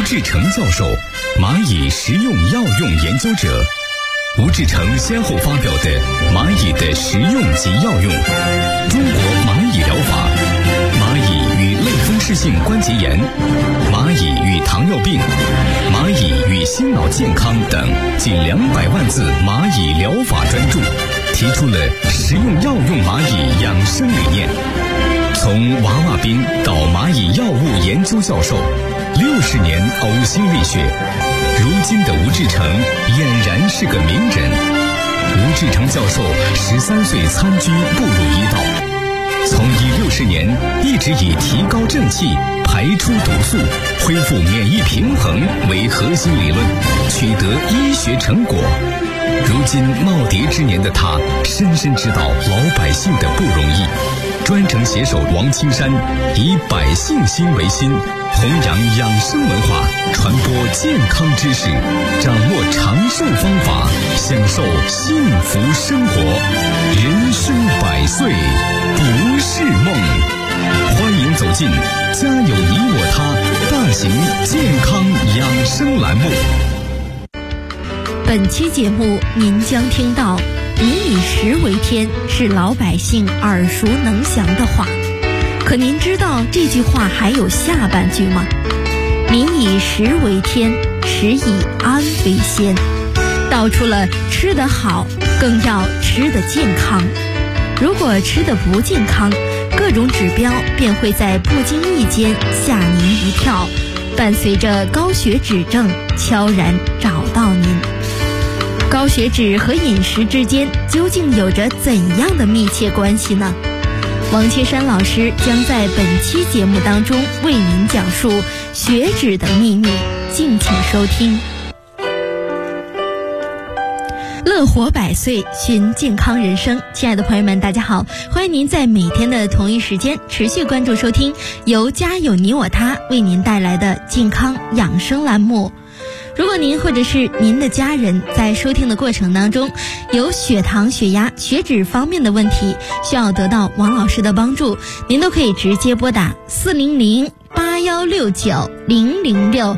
志成教授，蚂蚁食用药用研究者。吴志成先后发表的《蚂蚁的食用及药用》、《中国蚂蚁疗法》、《蚂蚁与类风湿性关节炎》、《蚂蚁与糖尿病》、《蚂蚁与心脑健康》等近200万字蚂蚁疗法专著，提出了食用药用蚂蚁养生理念。从娃娃兵到蚂蚁药物研究教授，60年呕心沥血，如今的吴志成俨然是个名人。吴志成教授13岁参军步入医道，从医60年一直以提高正气、排出毒素、恢复免疫平衡为核心理论，取得医学成果。如今耄耋之年的他，深深知道老百姓的不容易。专程携手王青山，以百姓心为心，弘扬养生文化，传播健康知识，掌握长寿方法，享受幸福生活。人生100岁不是梦。欢迎走进家有你我他大型健康养生栏目。 本期节目您将听到民以食为天是老百姓耳熟能详的话，可您知道这句话还有下半句吗？民以食为天，食以安为先，道出了吃得好更要吃得健康。如果吃得不健康，各种指标便会在不经意间吓您一跳，伴随着高血脂症悄然找到您。高血脂和饮食之间究竟有着怎样的密切关系呢？王青山老师将在本期节目当中为您讲述血脂的秘密，敬请收听。乐活100岁，寻健康人生。亲爱的朋友们，大家好，欢迎您在每天的同一时间持续关注收听由家有你我他为您带来的健康养生栏目。如果您或者是您的家人在收听的过程当中有血糖、血压、血脂方面的问题，需要得到王老师的帮助，您都可以直接拨打400-8169-006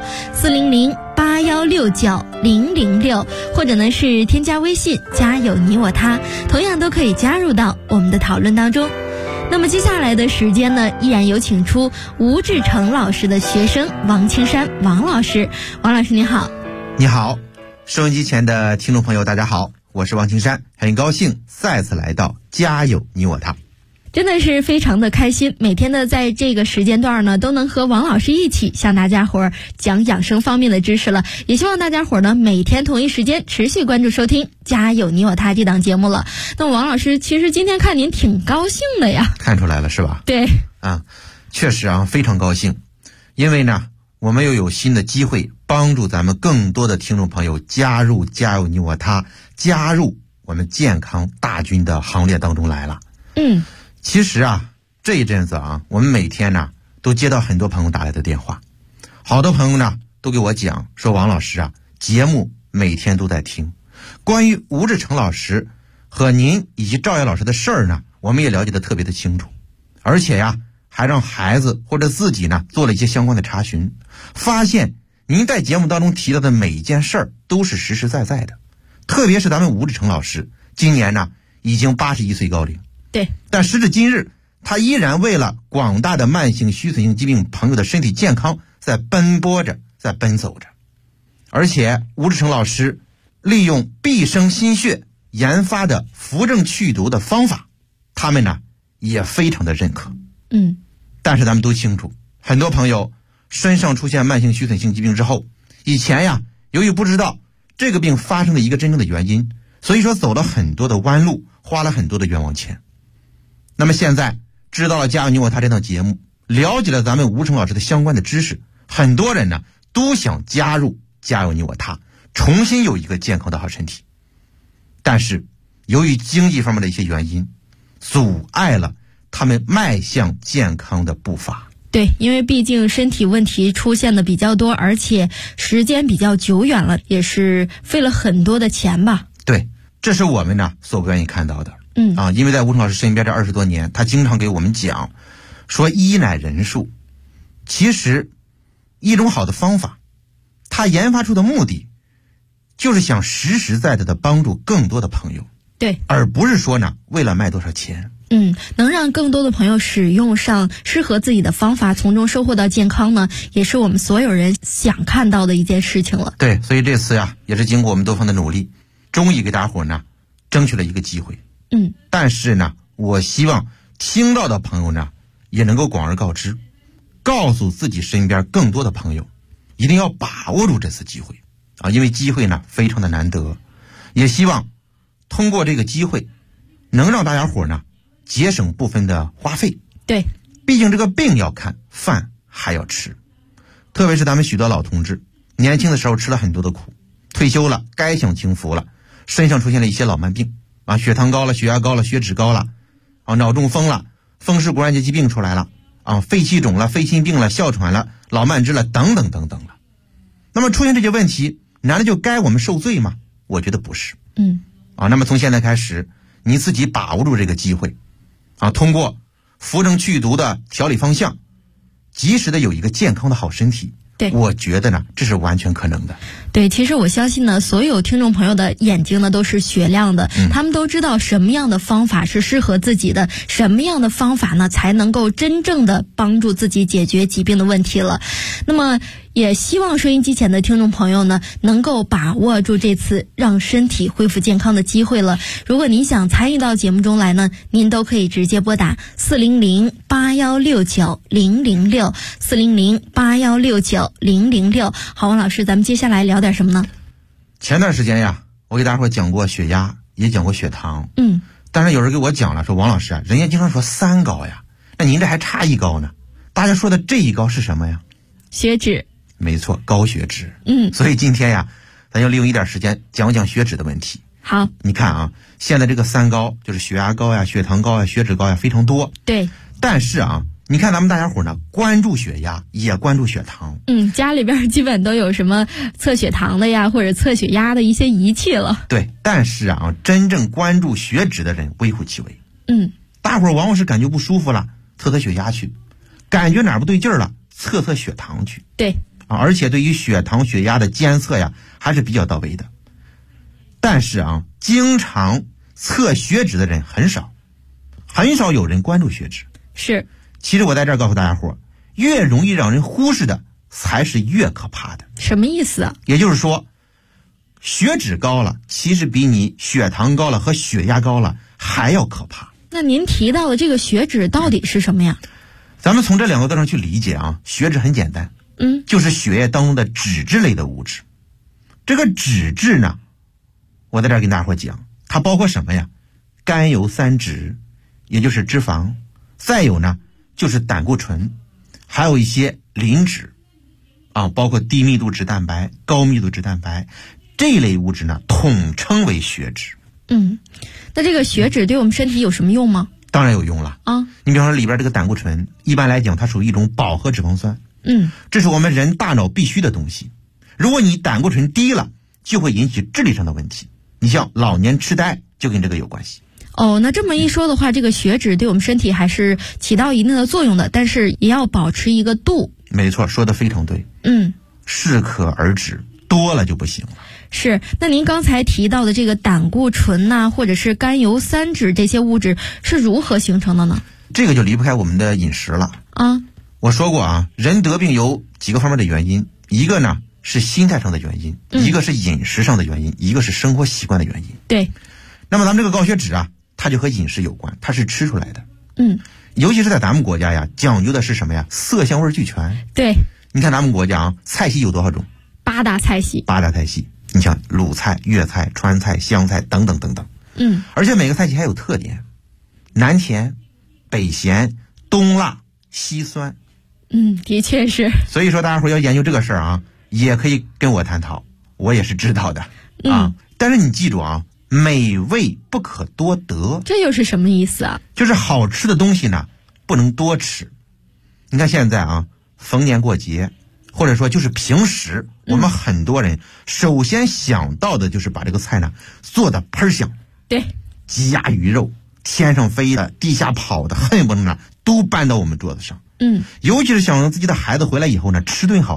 400-8169-006，或者呢是添加微信家有你我他，同样都可以加入到我们的讨论当中。那么接下来的时间呢，依然有请出吴志成老师的学生王青山王老师。王老师你好。 你好，收音机前的听众朋友大家好，我是王青山，很高兴再次来到家有你我他。 真的是非常的开心，每天的在这个时间段呢，都能和王老师一起向大家伙讲养生方面的知识了。也希望大家伙呢，每天同一时间持续关注收听家有你我他这档节目了。那么王老师，其实今天看您挺高兴的呀。 看出来了是吧？ 对啊，确实啊，非常高兴，因为呢我们又有新的机会帮助咱们更多的听众朋友加入家有你我他，加入我们健康大军的行列当中来了。其实啊，这一阵子啊，我们每天呢都接到很多朋友打来的电话，好多朋友呢都给我讲说，王老师啊，节目每天都在听，关于吴志成老师和您以及赵烨老师的事儿呢，我们也了解得特别的清楚，而且呀，还让孩子或者自己呢做了一些相关的查询，发现您在节目当中提到的每一件事儿都是实实在在的。特别是咱们吴志成老师今年呢已经81岁高龄， 对， 但时至今日，他依然为了广大的慢性虚损性疾病朋友的身体健康在奔波着，在奔走着。而且吴志成老师利用毕生心血研发的扶正祛毒的方法，他们呢也非常的认可。但是咱们都清楚，很多朋友身上出现慢性虚损性疾病之后，以前呀由于不知道这个病发生的一个真正的原因，所以说走了很多的弯路，花了很多的冤枉钱。那么现在知道了家有你我他这档节目，了解了咱们吴成老师的相关的知识，很多人呢都想加入家有你我他，重新有一个健康的好身体。但是由于经济方面的一些原因，阻碍了他们迈向健康的步伐。 对，因为毕竟身体问题出现的比较多，而且时间比较久远了，也是费了很多的钱吧。 对，这是我们呢所不愿意看到的。因为在吴成老师身边这20多年，他经常给我们讲说医乃人术，其实一种好的方法他研发出的目的就是想实实在在的帮助更多的朋友， 对， 而不是说呢为了卖多少钱。 能让更多的朋友使用上适合自己的方法，从中收获到健康呢，也是我们所有人想看到的一件事情了。 对，所以这次呀，也是经过我们多方的努力，终于给大伙呢争取了一个机会。但是呢，我希望听到的朋友呢，也能够广而告之，告诉自己身边更多的朋友，一定要把握住这次机会啊！因为机会呢非常的难得，也希望通过这个机会，能让大家伙呢节省部分的花费。 对， 毕竟这个病要看，饭还要吃。特别是咱们许多老同志，年轻的时候吃了很多的苦，退休了该享清福了，身上出现了一些老慢病啊，血糖高了，血压高了，血脂高了啊，脑中风了，风湿骨关节疾病出来了啊，肺气肿了，肺心病了，哮喘了，老慢支了，等等等等了。那么出现这些问题，难道就该我们受罪吗？我觉得不是。那么从现在开始，你自己把握住这个机会啊，通过扶正祛毒的调理方向，及时的有一个健康的好身体。 对， 我觉得呢，这是完全可能的。 对，其实我相信呢，所有听众朋友的眼睛呢都是雪亮的，他们都知道什么样的方法是适合自己的，什么样的方法呢才能够真正的帮助自己解决疾病的问题了。那么也希望收音机前的听众朋友呢，能够把握住这次让身体恢复健康的机会了。如果您想参与到节目中来呢，您都可以直接拨打400-8169-006 400-8169-006。好，王老师，咱们接下来聊点什么呢？ 前段时间呀，我给大伙讲过血压，也讲过血糖。但是有人给我讲了，说王老师啊，人家经常说3高呀，那您这还差1高呢。大家说的这1高是什么呀？ 血脂。 没错，高血脂。所以今天呀，咱就利用一点时间讲讲血脂的问题。 好， 你看啊，现在这个3高就是血压高呀、血糖高呀、血脂高呀非常多。 对。 但是啊，你看咱们大家伙呢，关注血压也关注血糖。 家里边基本都有什么测血糖的呀，或者测血压的一些仪器了。 对，但是啊，真正关注血脂的人微乎其微。大伙往往是感觉不舒服了，测血压去；感觉哪儿不对劲儿了，测血糖去。 对。 而且对于血糖、血压的监测呀，还是比较到位的。但是啊，经常测血脂的人很少，很少有人关注血脂。 是。 其实我在这儿告诉大家伙，越容易让人忽视的，才是越可怕的。 什么意思啊？ 也就是说，血脂高了，其实比你血糖高了和血压高了还要可怕。 那您提到的这个血脂到底是什么呀？ 咱们从这2个字上去理解啊，血脂很简单。就是血液当中的脂质类的物质。这个脂质呢，我在这儿跟大伙讲，它包括什么呀？甘油三酯，也就是脂肪，再有呢就是胆固醇，还有一些磷脂啊，包括低密度脂蛋白、高密度脂蛋白这一类物质呢，统称为血脂。 那这个血脂对我们身体有什么用吗？ 当然有用了啊！你比方说里边这个胆固醇，一般来讲它属于一种饱和脂肪酸。这是我们人大脑必须的东西。如果你胆固醇低了，就会引起智力上的问题。你像老年痴呆就跟这个有关系。 那这么一说的话，这个血脂对我们身体还是起到一定的作用的，但是也要保持一个度。 没错，说得非常对。适可而止，多了就不行了。 是。那您刚才提到的这个胆固醇呐，或者是甘油三酯这些物质是如何形成的呢？ 这个就离不开我们的饮食了啊。 我说过啊，人得病有几个方面的原因，一个呢是心态上的原因，一个是饮食上的原因，一个是生活习惯的原因。 对。 那么咱们这个高血脂啊，它就和饮食有关，它是吃出来的。尤其是在咱们国家呀，讲究的是什么呀？色香味俱全。 对。 你看咱们国家啊，菜系有多少种？8大菜系。你像鲁菜、粤菜、川菜、湘菜等等等等。而且每个菜系还有特点，南甜、北咸、东辣、西酸。 的确是。 所以说大家伙要研究这个事儿啊，也可以跟我探讨，我也是知道的啊。但是你记住啊，美味不可多得。 这又是什么意思啊？ 就是好吃的东西呢，不能多吃。你看现在啊，逢年过节，或者说就是平时，我们很多人首先想到的就是把这个菜呢做的喷香。 对。 鸡鸭鱼肉，天上飞的，地下跑的，恨不得呢都搬到我们桌子上。尤其是想让自己的孩子回来以后呢吃顿好饭。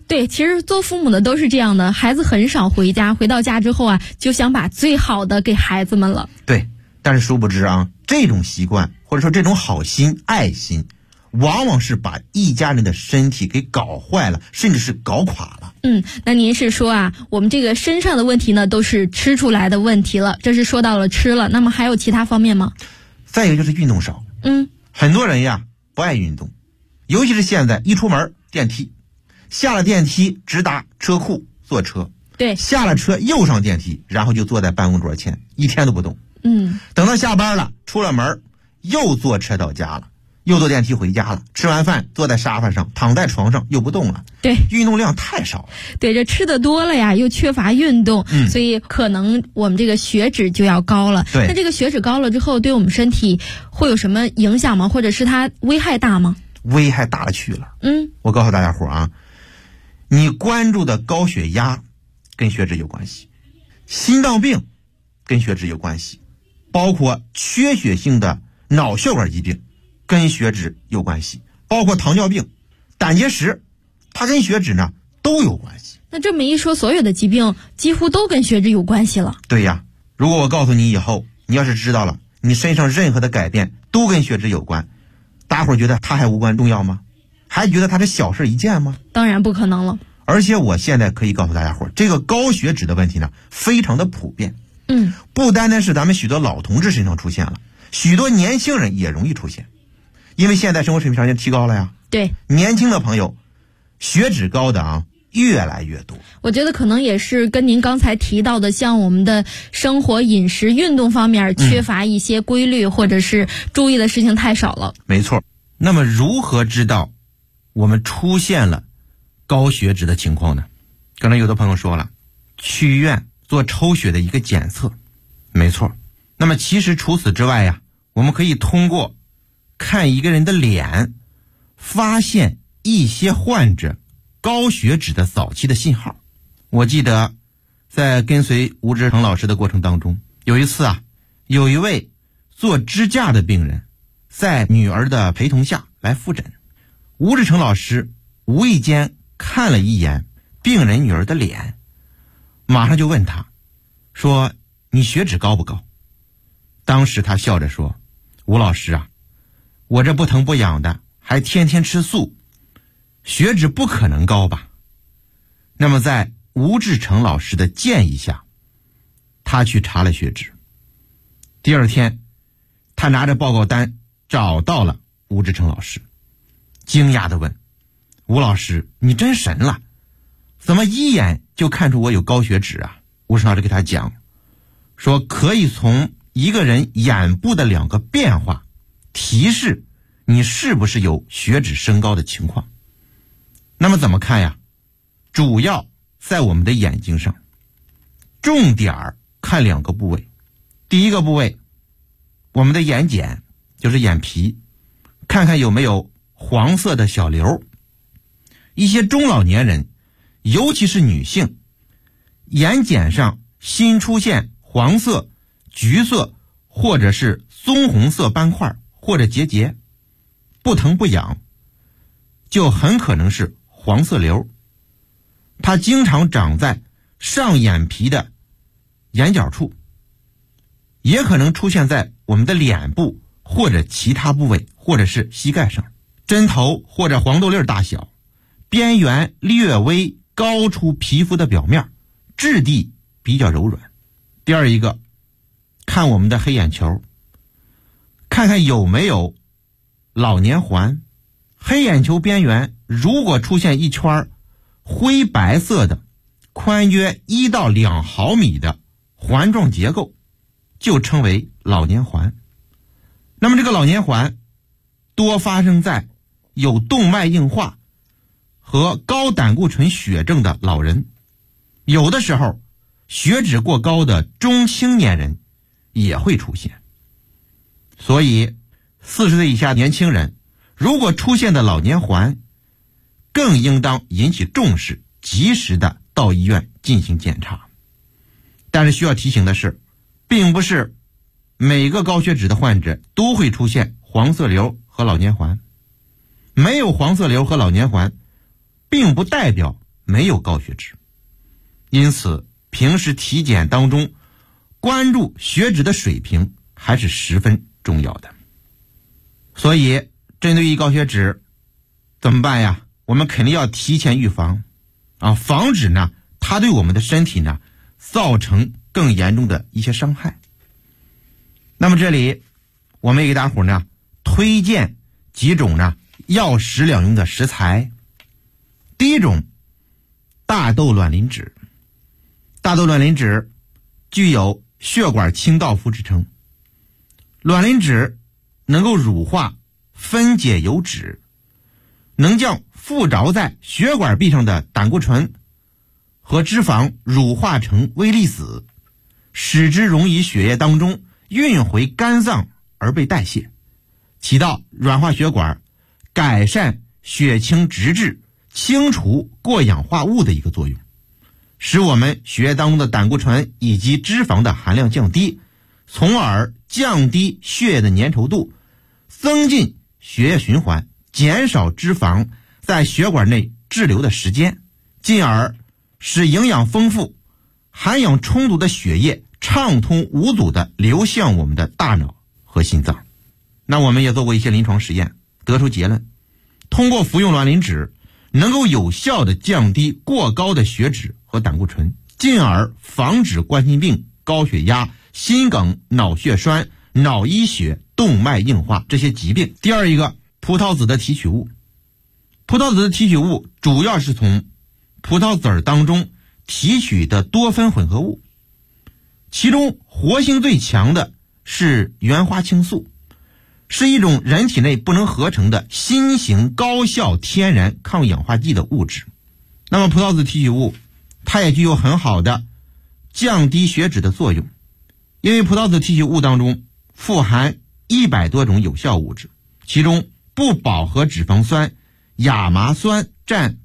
对，其实做父母的都是这样的，孩子很少回家，回到家之后啊，就想把最好的给孩子们了。 对，但是殊不知啊，这种习惯或者说这种好心爱心，往往是把一家人的身体给搞坏了，甚至是搞垮了。 那您是说啊，我们这个身上的问题呢，都是吃出来的问题了，这是说到了吃了，那么还有其他方面吗？ 再一个就是运动少。很多人呀不爱运动，尤其是现在一出门电梯，下了电梯直达车库坐车， 对， 下了车又上电梯，然后就坐在办公桌前，一天都不动。等到下班了，出了门又坐车到家了，又坐电梯回家了，吃完饭坐在沙发上，躺在床上又不动了。 对， 运动量太少了。 对，这吃的多了呀，又缺乏运动，所以可能我们这个血脂就要高了。 对， 那这个血脂高了之后，对我们身体会有什么影响吗？或者是它危害大吗？ 危害大了去了。 我告诉大家伙啊，你关注的高血压跟血脂有关系，心脏病跟血脂有关系，包括缺血性的脑血管疾病跟血脂有关系，包括糖尿病、胆结石，它跟血脂呢都有关系。 那这么一说，所有的疾病几乎都跟血脂有关系了。 对呀，如果我告诉你以后，你要是知道了你身上任何的改变都跟血脂有关，大伙儿觉得它还无关重要吗？还觉得它是小事一件吗？ 当然不可能了。 而且我现在可以告诉大家伙儿，这个高血脂的问题呢非常的普遍。不单单是咱们许多老同志身上出现了，许多年轻人也容易出现，因为现在生活水平条件提高了呀。 对， 年轻的朋友血脂高的越来越多。 我觉得可能也是跟您刚才提到的，像我们的生活饮食运动方面缺乏一些规律，或者是注意的事情太少了。 没错。那么如何知道我们出现了高血脂的情况呢？可能有的朋友说了，去医院做抽血的一个检测。没错。那么其实除此之外呀，我们可以通过看一个人的脸，发现一些患者高血脂的早期的信号。我记得在跟随吴志成老师的过程当中，有一次有一位做支架的病人在女儿的陪同下来复诊，吴志成老师无意间看了一眼病人女儿的脸，马上就问他说，你血脂高不高？当时他笑着说，吴老师我这不疼不痒的，还天天吃素，血脂不可能高吧？那么在吴志成老师的建议下，他去查了血脂。第二天他拿着报告单找到了吴志成老师，惊讶地问，吴老师你真神了，怎么一眼就看出我有高血脂啊？吴志成老师给他讲说，可以从一个人眼部的2个变化提示你是不是有血脂升高的情况。那么怎么看呀？主要在我们的眼睛上，重点看2个部位。第一个部位，我们的眼睑，就是眼皮，看看有没有黄色的小瘤。一些中老年人，尤其是女性，眼睑上新出现黄色、橘色或者是棕红色斑块或者结节，不疼不痒，就很可能是黄色瘤。它经常长在上眼皮的眼角处，也可能出现在我们的脸部或者其他部位，或者是膝盖上，针头或者黄豆粒大小，边缘略微高出皮肤的表面，质地比较柔软。第二一个，看我们的黑眼球，看看有没有老年环。黑眼球边缘如果出现一圈灰白色的宽约1到2毫米的环状结构，就称为老年环。那么这个老年环多发生在有动脉硬化和高胆固醇血症的老人，有的时候血脂过高的中青年人也会出现。所以40岁以下年轻人如果出现的老年环，更应当引起重视，及时的到医院进行检查。但是需要提醒的是，并不是每个高血脂的患者都会出现黄色瘤和老年环。没有黄色瘤和老年环，并不代表没有高血脂。因此平时体检当中关注血脂的水平还是十分重要的。所以针对于高血脂怎么办呀？我们肯定要提前预防防止呢它对我们的身体呢造成更严重的一些伤害。那么这里我们也给大伙呢推荐几种呢药食两用的食材。第一种，大豆卵磷脂。大豆卵磷脂具有血管清道夫之称，卵磷脂能够乳化分解油脂，能将附着在血管壁上的胆固醇和脂肪乳化成微粒子，使之溶于血液当中，运回肝脏而被代谢，起到软化血管、改善血清脂质、清除过氧化物的一个作用，使我们血液当中的胆固醇以及脂肪的含量降低，从而降低血液的粘稠度，增进血液循环，减少脂肪在血管内滞留的时间，进而使营养丰富、含氧充足的血液畅通无阻地流向我们的大脑和心脏。那我们也做过一些临床实验，得出结论，通过服用卵磷脂能够有效地降低过高的血脂和胆固醇，进而防止冠心病、高血压、心梗、脑血栓、脑溢血、动脉硬化这些疾病。第二一个，葡萄籽的提取物。葡萄籽的提取物主要是从葡萄籽当中提取的多酚混合物，其中活性最强的是原花青素，是一种人体内不能合成的新型高效天然抗氧化剂的物质。那么葡萄籽提取物它也具有很好的降低血脂的作用，因为葡萄籽提取物当中富含100多种有效物质，其中不饱和脂肪酸、亚麻酸占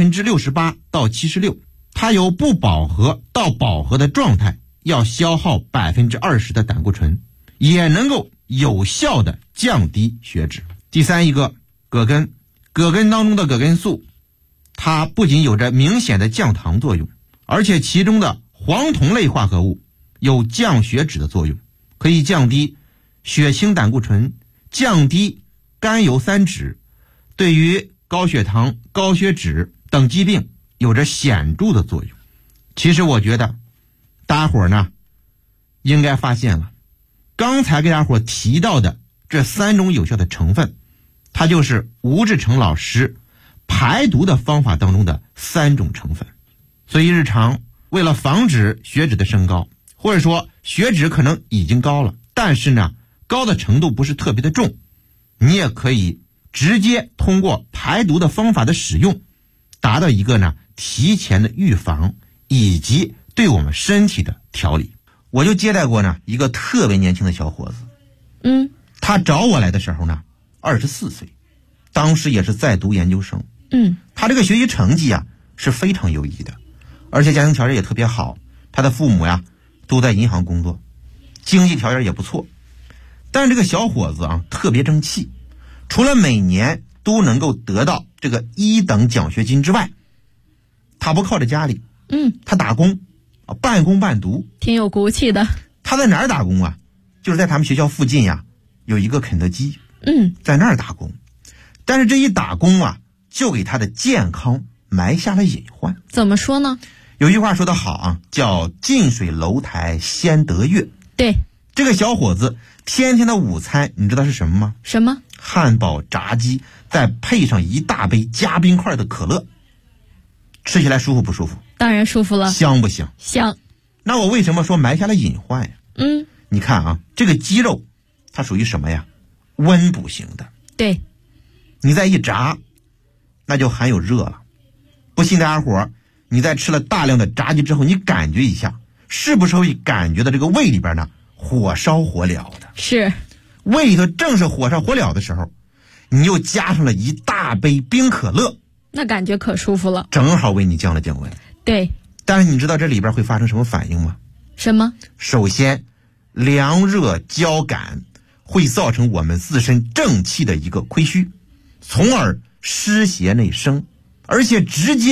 68%到76%，它由不饱和到饱和的状态要消耗20%的胆固醇，也能够有效的降低血脂。第三一个，葛根。葛根当中的葛根素，它不仅有着明显的降糖作用，而且其中的黄酮类化合物有降血脂的作用，可以降低血清胆固醇，降低甘油三酯，对于高血糖、高血脂等疾病有着显著的作用。其实我觉得大伙呢应该发现了，刚才给大伙提到的这3种有效的成分，它就是吴志成老师排毒的方法当中的3种成分。所以日常为了防止血脂的升高，或者说血脂可能已经高了，但是呢高的程度不是特别的重，你也可以直接通过排毒的方法的使用，达到一个呢提前的预防以及对我们身体的调理。我就接待过呢一个特别年轻的小伙子，他找我来的时候呢24岁，当时也是在读研究生，他这个学习成绩啊是非常优异的，而且家庭条件也特别好，他的父母呀都在银行工作，经济条件也不错。但是这个小伙子啊特别争气，除了每年都能够得到这个1等奖学金之外，他不靠着家里，他打工，半工半读， 挺有骨气的。 他在哪儿打工啊？就是在他们学校附近呀有一个肯德基，在那儿打工。但是这一打工啊就给他的健康埋下了隐患。 怎么说呢？ 有句话说得好啊，叫近水楼台先得月。 对， 这个小伙子天天的午餐你知道是什么吗？ 什么？ 汉堡、炸鸡，再配上一大杯加冰块的可乐，吃起来舒服不舒服？ 当然舒服了。 香不香？ 香。 那我为什么说埋下了隐患呀？你看啊，这个鸡肉它属于什么呀？温补型的。 对， 你再一炸那就含有热了。不信大家伙你在吃了大量的炸鸡之后，你感觉一下，是不是会感觉到这个胃里边呢火烧火燎的？ 是。 胃里头正是火烧火燎的时候，你又加上了一大杯冰可乐， 那感觉可舒服了， 正好为你降了降温。 对。 但是你知道这里边会发生什么反应吗？ 什么？ 首先凉热交感会造成我们自身正气的一个亏虚，从而湿邪内生，而且直接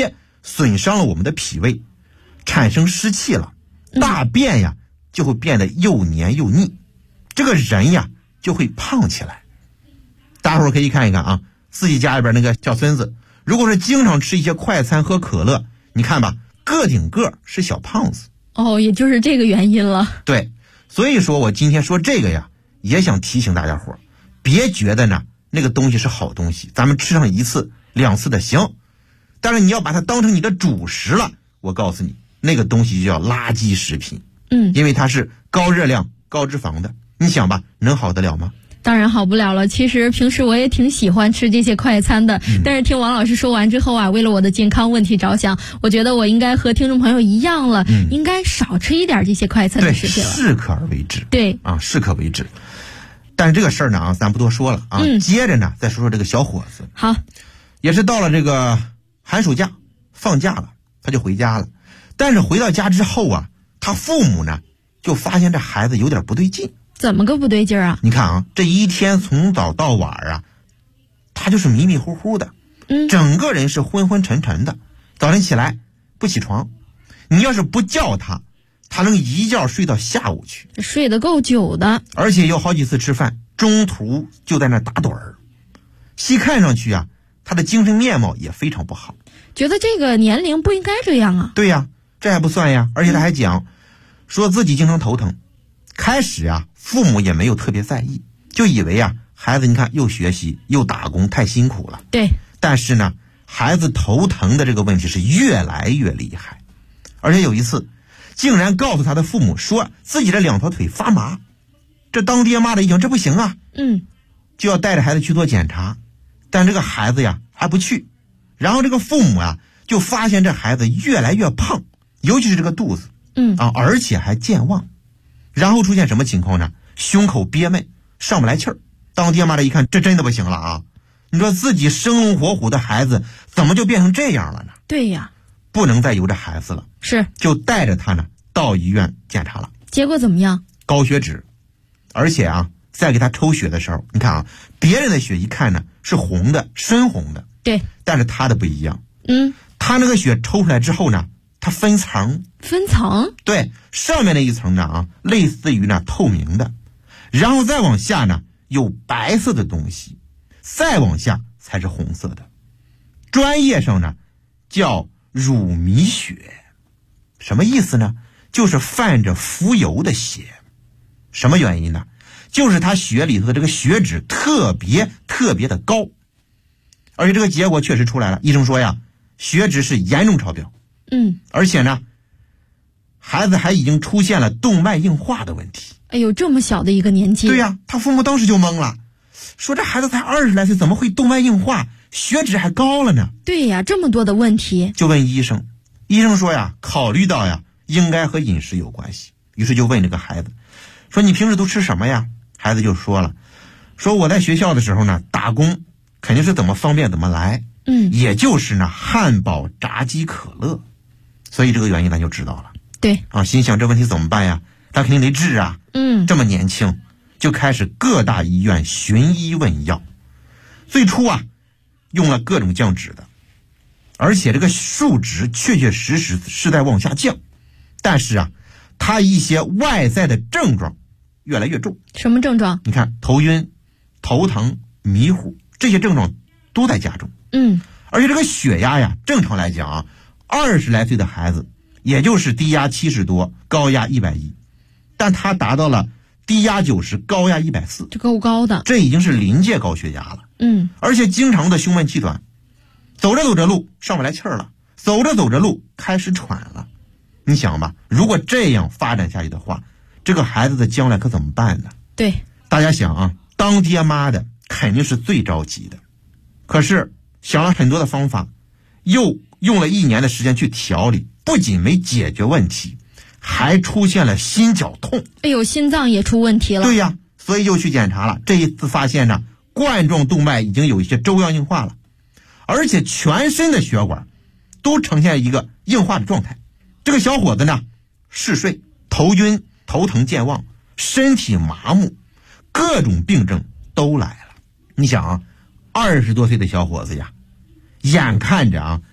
损伤了我们的脾胃，产生湿气了，大便呀就会变得又黏又腻，这个人呀就会胖起来。大伙儿可以看一看啊，自己家里边那个小孙子，如果是经常吃一些快餐喝可乐，你看吧，个顶个是小胖子。 哦，也就是这个原因了。 对，所以说我今天说这个呀，也想提醒大家伙儿，别觉得呢那个东西是好东西，咱们吃上1次2次的行，但是你要把它当成你的主食了，我告诉你，那个东西就叫垃圾食品。因为它是高热量高脂肪的，你想吧，能好得了吗？ 当然好不了了。其实平时我也挺喜欢吃这些快餐的，但是听王老师说完之后啊，为了我的健康问题着想，我觉得我应该和听众朋友一样了，应该少吃一点这些快餐的食品了。 适可而为之。 对啊， 适可为之。但是这个事儿呢啊，咱不多说了啊，接着呢再说说这个小伙子。 好， 也是到了这个寒暑假放假了，他就回家了。但是回到家之后啊，他父母呢就发现这孩子有点不对劲。 怎么个不对劲啊？ 你看啊，这一天从早到晚啊，他就是迷迷糊糊的，整个人是昏昏沉沉的。早晨起来不起床，你要是不叫他，他能一觉睡到下午去， 睡得够久的。 而且有好几次吃饭，中途就在那打盹儿。细看上去啊，他的精神面貌也非常不好。 觉得这个年龄不应该这样啊。 对呀，这还不算呀，而且他还讲，说自己经常头疼。开始啊，父母也没有特别在意，就以为啊，孩子你看又学习又打工太辛苦了。 对。 但是呢，孩子头疼的这个问题是越来越厉害，而且有一次竟然告诉他的父母说自己的2条腿发麻。这当爹妈的一听，这不行啊，就要带着孩子去做检查。但这个孩子呀还不去，然后这个父母啊就发现这孩子越来越胖，尤其是这个肚子，而且还健忘。然后出现什么情况呢？胸口憋闷，上不来气儿。当爹妈的一看，这真的不行了啊！你说自己生龙活虎的孩子怎么就变成这样了呢？ 对呀， 不能再由着孩子了。 是， 就带着他呢到医院检查了。 结果怎么样？ 高血脂，而且啊，在给他抽血的时候，你看啊，别人的血一看呢是红的，深红的， 对， 但是他的不一样。他那个血抽出来之后呢，它分层。 分层？ 对，上面那一层呢啊，类似于呢透明的，然后再往下呢有白色的东西，再往下才是红色的。专业上呢叫乳糜血。什么意思呢？就是泛着浮油的血。什么原因呢？就是他血里头的这个血脂特别的高，而且这个结果确实出来了。医生说呀，血脂是严重超标。而且呢，孩子还已经出现了动脉硬化的问题。 哎呦，这么小的一个年纪。 对呀，他父母当时就懵了，说这孩子才20来岁，怎么会动脉硬化，血脂还高了呢？ 对呀，这么多的问题。 就问医生，医生说呀，考虑到呀应该和饮食有关系，于是就问这个孩子，说你平时都吃什么呀？孩子就说了，说我在学校的时候呢打工，肯定是怎么方便怎么来，也就是呢汉堡、炸鸡、可乐。所以这个原因咱就知道了。 对啊，心想这问题怎么办呀？他肯定得治啊。这么年轻就开始各大医院寻医问药。最初啊用了各种降脂的，而且这个数值确实是在往下降。但是啊，他一些外在的症状越来越重。 什么症状？ 你看，头晕、头疼、迷糊，这些症状都在加重。而且这个血压呀，正常来讲啊，20来岁的孩子也就是低压70多，高压110，但他达到了低压90，高压140， 这够高的， 这已经是临界高血压了。而且经常的胸闷气短，走着路上不来气儿了，走着路开始喘了。你想吧，如果这样发展下去的话，这个孩子的将来可怎么办呢？ 对， 大家想啊，当爹妈的肯定是最着急的。可是想了很多的方法，又用了1年的时间去调理，不仅没解决问题，还出现了心绞痛。 哎呦，心脏也出问题了。 对呀，所以又去检查了。这一次发现呢，冠状动脉已经有一些粥样硬化了，而且全身的血管都呈现一个硬化的状态。这个小伙子呢，嗜睡、头晕、头疼、健忘、身体麻木，各种病症都来了。你想啊，20多岁的小伙子呀，眼看着啊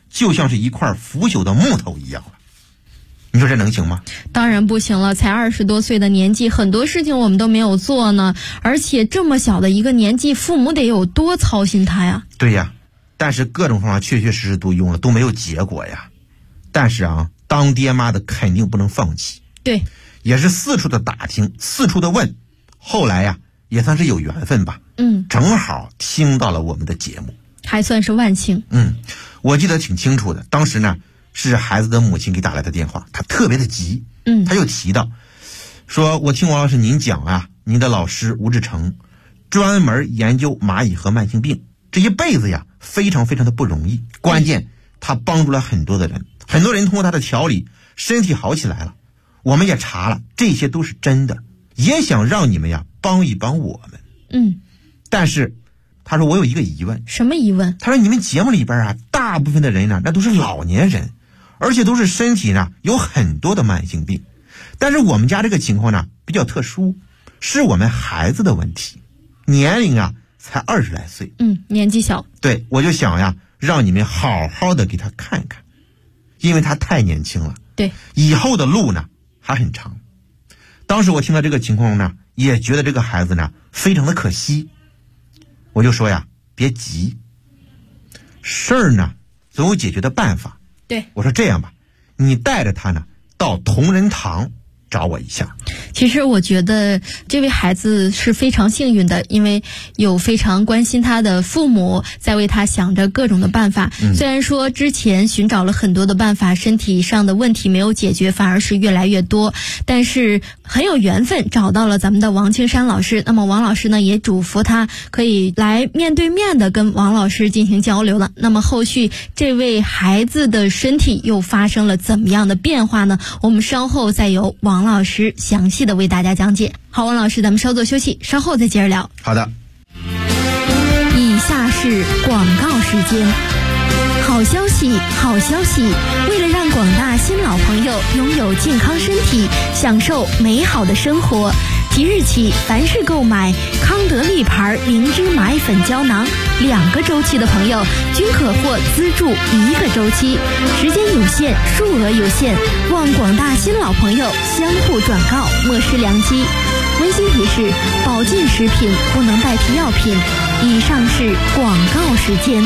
就像是一块腐朽的木头一样了。你说这能行吗？ 当然不行了，才20多岁的年纪，很多事情我们都没有做呢，而且这么小的一个年纪，父母得有多操心他呀。 对呀，但是各种方法确确实实都用了，都没有结果呀。但是啊，当爹妈的肯定不能放弃。 对， 也是四处的打听，四处的问，后来呀也算是有缘分吧。正好听到了我们的节目， 还算是万幸。 我记得挺清楚的，当时呢是孩子的母亲给打来的电话，他特别的急。他又提到说，我听王老师您讲啊，您的老师吴志成专门研究蚂蚁和慢性病，这一辈子呀非常非常的不容易，关键他帮助了很多的人，很多人通过他的调理身体好起来了。我们也查了，这些都是真的，也想让你们呀帮一帮我们。但是他说我有一个疑问。 什么疑问？ 他说你们节目里边啊，大部分的人呢，那都是老年人，而且都是身体呢有很多的慢性病，但是我们家这个情况呢比较特殊，是我们孩子的问题，年龄啊才20来岁。 年纪小。 对，我就想呀让你们好好的给他看看，因为他太年轻了。 对， 以后的路呢还很长。当时我听到这个情况呢，也觉得这个孩子呢非常的可惜，我就说呀别急，事儿呢总有解决的办法。 对， 我说这样吧，你带着他呢到同仁堂找我一下。 其实我觉得这位孩子是非常幸运的，因为有非常关心他的父母在为他想着各种的办法。虽然说之前寻找了很多的办法，身体上的问题没有解决，反而是越来越多，但是很有缘分找到了咱们的王青山老师。那么王老师呢也嘱咐他可以来面对面的跟王老师进行交流了。那么后续这位孩子的身体又发生了怎么样的变化呢？我们稍后再由王老师详细的为大家讲解。好，王老师，咱们稍作休息，稍后再接着聊。 好的。 以下是广告时间。好消息，好消息！为了让广大新老朋友拥有健康身体，享受美好的生活，即日起，凡是购买康得利牌灵芝蚂蚁粉胶囊2个周期的朋友，均可获资助1个周期，时间有限，数额有限，望广大新老朋友相互转告，莫失良机。温馨提示：保健食品不能代替药品。以上是广告时间。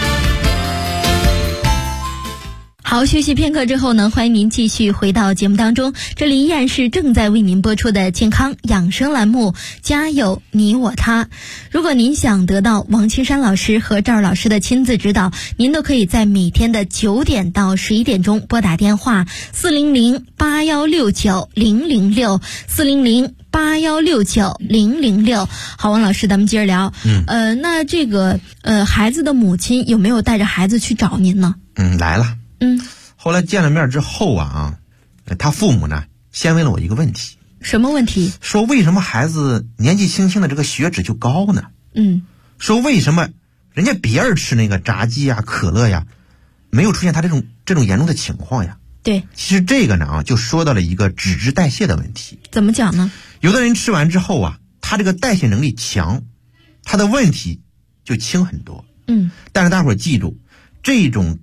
好，休息片刻之后呢，欢迎您继续回到节目当中，这里依然是正在为您播出的健康养生栏目，家有你我他。如果您想得到王青山老师和赵老师的亲自指导，您都可以在每天的9点到11点钟拨打电话400-8169-006 400-8169-006。好，王老师，咱们接着聊。那这个孩子的母亲有没有带着孩子去找您呢？ 来了。后来见了面之后啊，他父母呢先问了我一个问题。 什么问题？ 说为什么孩子年纪轻轻的这个血脂就高呢？说为什么人家别人吃那个炸鸡呀、可乐呀，没有出现他这种严重的情况呀？ 对， 其实这个呢就说到了一个脂质代谢的问题。 怎么讲呢？ 有的人吃完之后啊，他这个代谢能力强，他的问题就轻很多。但是大伙儿记住，这种